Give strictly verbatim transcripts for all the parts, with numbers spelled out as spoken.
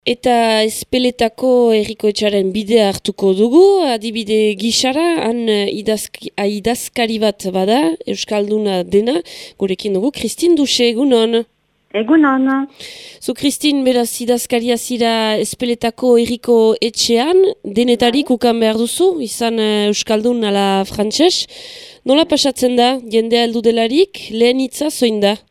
Eta Ezpeletako herrikoetxaren bidea hartuko dugu, adibide gisara, han idazk, idazkari bat bada, Euskalduna dena, gurekin dugu, Kristin Duxe, egunon. Egunon. Zu, Kristin, beraz idazkaria zira Ezpeletako herriko etxean, denetarik ukan behar duzu, izan Euskaldun ala frantses. Nola pasatzen da, jendea heldu delarik, lehen hitza zoin da?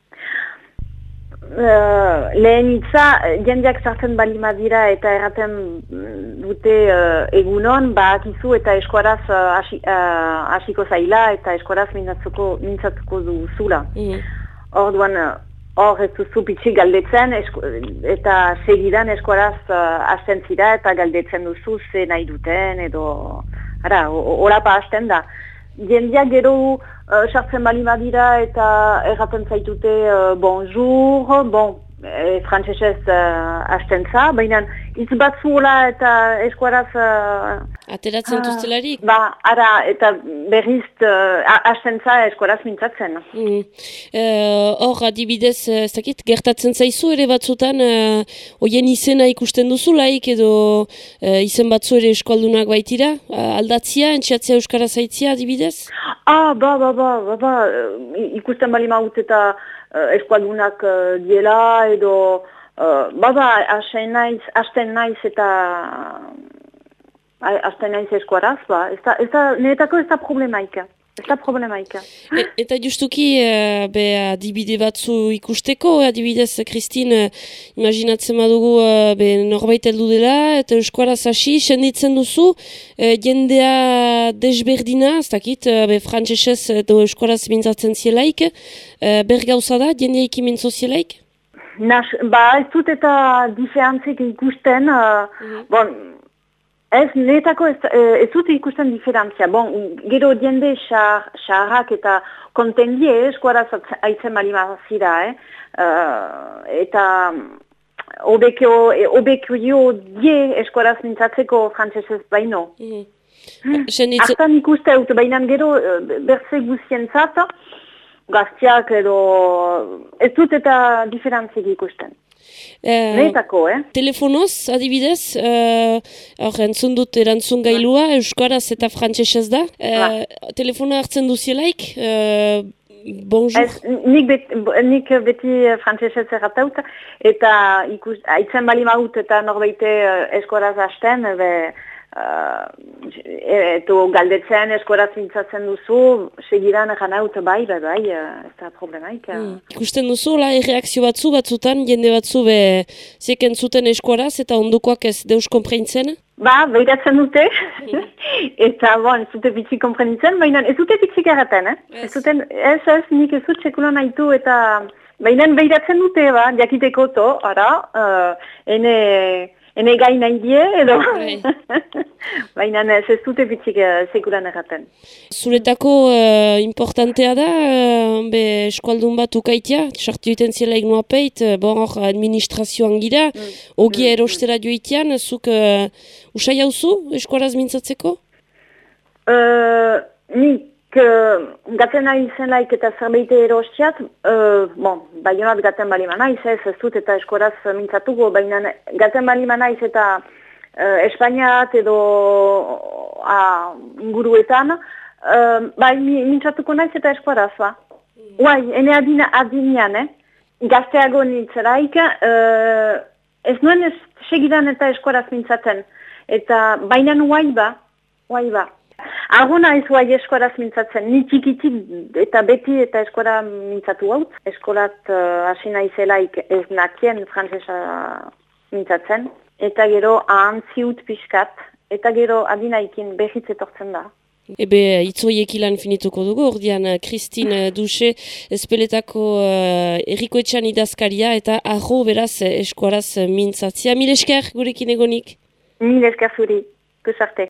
Uh, lehen hitza, jendeak sartzen balima dira eta erraten dute uh, egunon, badakizu eta eskuaraz hasiko uh, uh, zaila eta eskuaraz mintzatuko, mintzatuko duzula. Mm. Orduan, hor ez duzu pitxik galdetzen esku, eta segidan eskuaraz uh, hasten zira eta galdetzen duzu ze nahi duten edo, ara, horapa hasten da. Jendeak gero uh, sartzen bali badira eta erraten zaitute uh, bonjour, bon, e, frantsesez uh, hasten za, baina hitz batzuela eta eskuaraz... Uh, Ateratzen uh, duztelarik? Ba, ara, eta berriz uh, hasten za eskuaraz mintzatzen. Mm. Hor, uh, adibidez, ez dakit, gertatzen zaizu ere batzutan, uh, oien izena ikusten duzulaik edo uh, izen batzu ere eskualdunak baitira? Uh, aldatzia, entxeatzea euskara zaitzia adibidez? Ah, ba, ba, ba, ba, ba, ikusten bali maut eta uh, eskualdunak uh, diela edo... Uh, ba, ba, hasten naiz, hasten naiz eta... Azten nahiz eskuaraz, ba, ez da, ez da, niretako ez da problemaika. Ez da problemaika. E, eta justuki, uh, be, adibide batzu ikusteko, adibidez, Kristin, uh, imaginatzen badugu, uh, be, norbait heldu dela, eta eskuaraz hasi, senditzen duzu, uh, jendea desberdina, ez dakit, uh, be, frantsesez edo eskuaraz mintzatzen zielaik, uh, ber gauza da, jendea ikimintzo zielaik? Nas, ba, ez dut eta diferantzik ikusten, uh, mm-hmm. bon, Ez, netako ez, ez dut ikusten diferentzia. Bon, gero diende xarrak eta kontendie eskuaraz aitzen balima zira, eh? Uh, eta obekio die eskuaraz mintzatzeko frantsesez baino. Mm. Hmm. Artan ikuste dut, baina gero berze guztientzat, gaztiak edo ez dut eta diferentzik ikusten. Uh, Netako, eh? Telefonoz, adibidez, uh, or, entzun dut erantzun gailua, ba. Euskaraz eta frantsesez da. Uh, ba. Telefona hartzen duzielaik, uh, bonjour. Ez, nik, bet, nik beti frantsesez errataut, eta ikus, aitzen bali maut eta norbeite eskuaraz hasten, be... Uh, eto galdetzen eskuaraz mintzatzen duzu, segidan egan haut bai, bai, bai, ez da problemaik. Mm. Ikusten duzu, la, erreakzio batzu batzutan, jende batzu be zeken zuten eskuaraz eta ondokoak ez deus komprenitzen? Ba, behiratzen dute, mm. eta bon, ez dute bitxik komprenitzen, baina ez dute bitxik erraten, eh? Ez, ez, duten, ez, ez, nik ez dut sekulan nahitu eta baina behiratzen dute, ba, jakiteko to, ara, uh, ene... Ene gai nahi die, edo. Baina ez ez dute bitxik uh, sekuran erraten. Zuretako uh, importantea da, uh, be eskualdun bat ukaitia, sartu iten ziela ignoa peit, uh, bon hor administrazioan gira, mm. ogia mm. erostera joitean, zuk uh, usai hauzu eskuaraz mintzatzeko? Uh, nik uh, gaten nahi zen laik eta zerbeite erostiat, uh, bon, baionat gaten bali manaiz, ez ez dut eta eskuaraz mintzatuko, baina gaten bali manaiz eta uh, Espainiat edo uh, inguruetan, uh, bai mintzatuko naiz eta eskuaraz, ba. Mm. Uai, ene adina, adinean, eh? Gazteago nintzeraik, uh, ez nuen ez segidan eta eskuaraz mintzatzen, eta bainan uai ba, uai ba. Aguna ez guai eskuaraz mintzatzen, ni txikitik eta beti eta eskuara mintzatu hau. Eskolat hasi uh, naizelaik ez nakien frantsesa mintzatzen. Eta gero ahantziut pixkat, eta gero adinaikin behitz etortzen da. Ebe, itzoiek ilan finituko dugu, ordean Kristin Duxe, Ezpeletako uh, herrikoetxean idazkaria eta arro beraz eskuaraz mintzatzia. Mil esker gurekin egonik? Mil esker zuri, kusarte.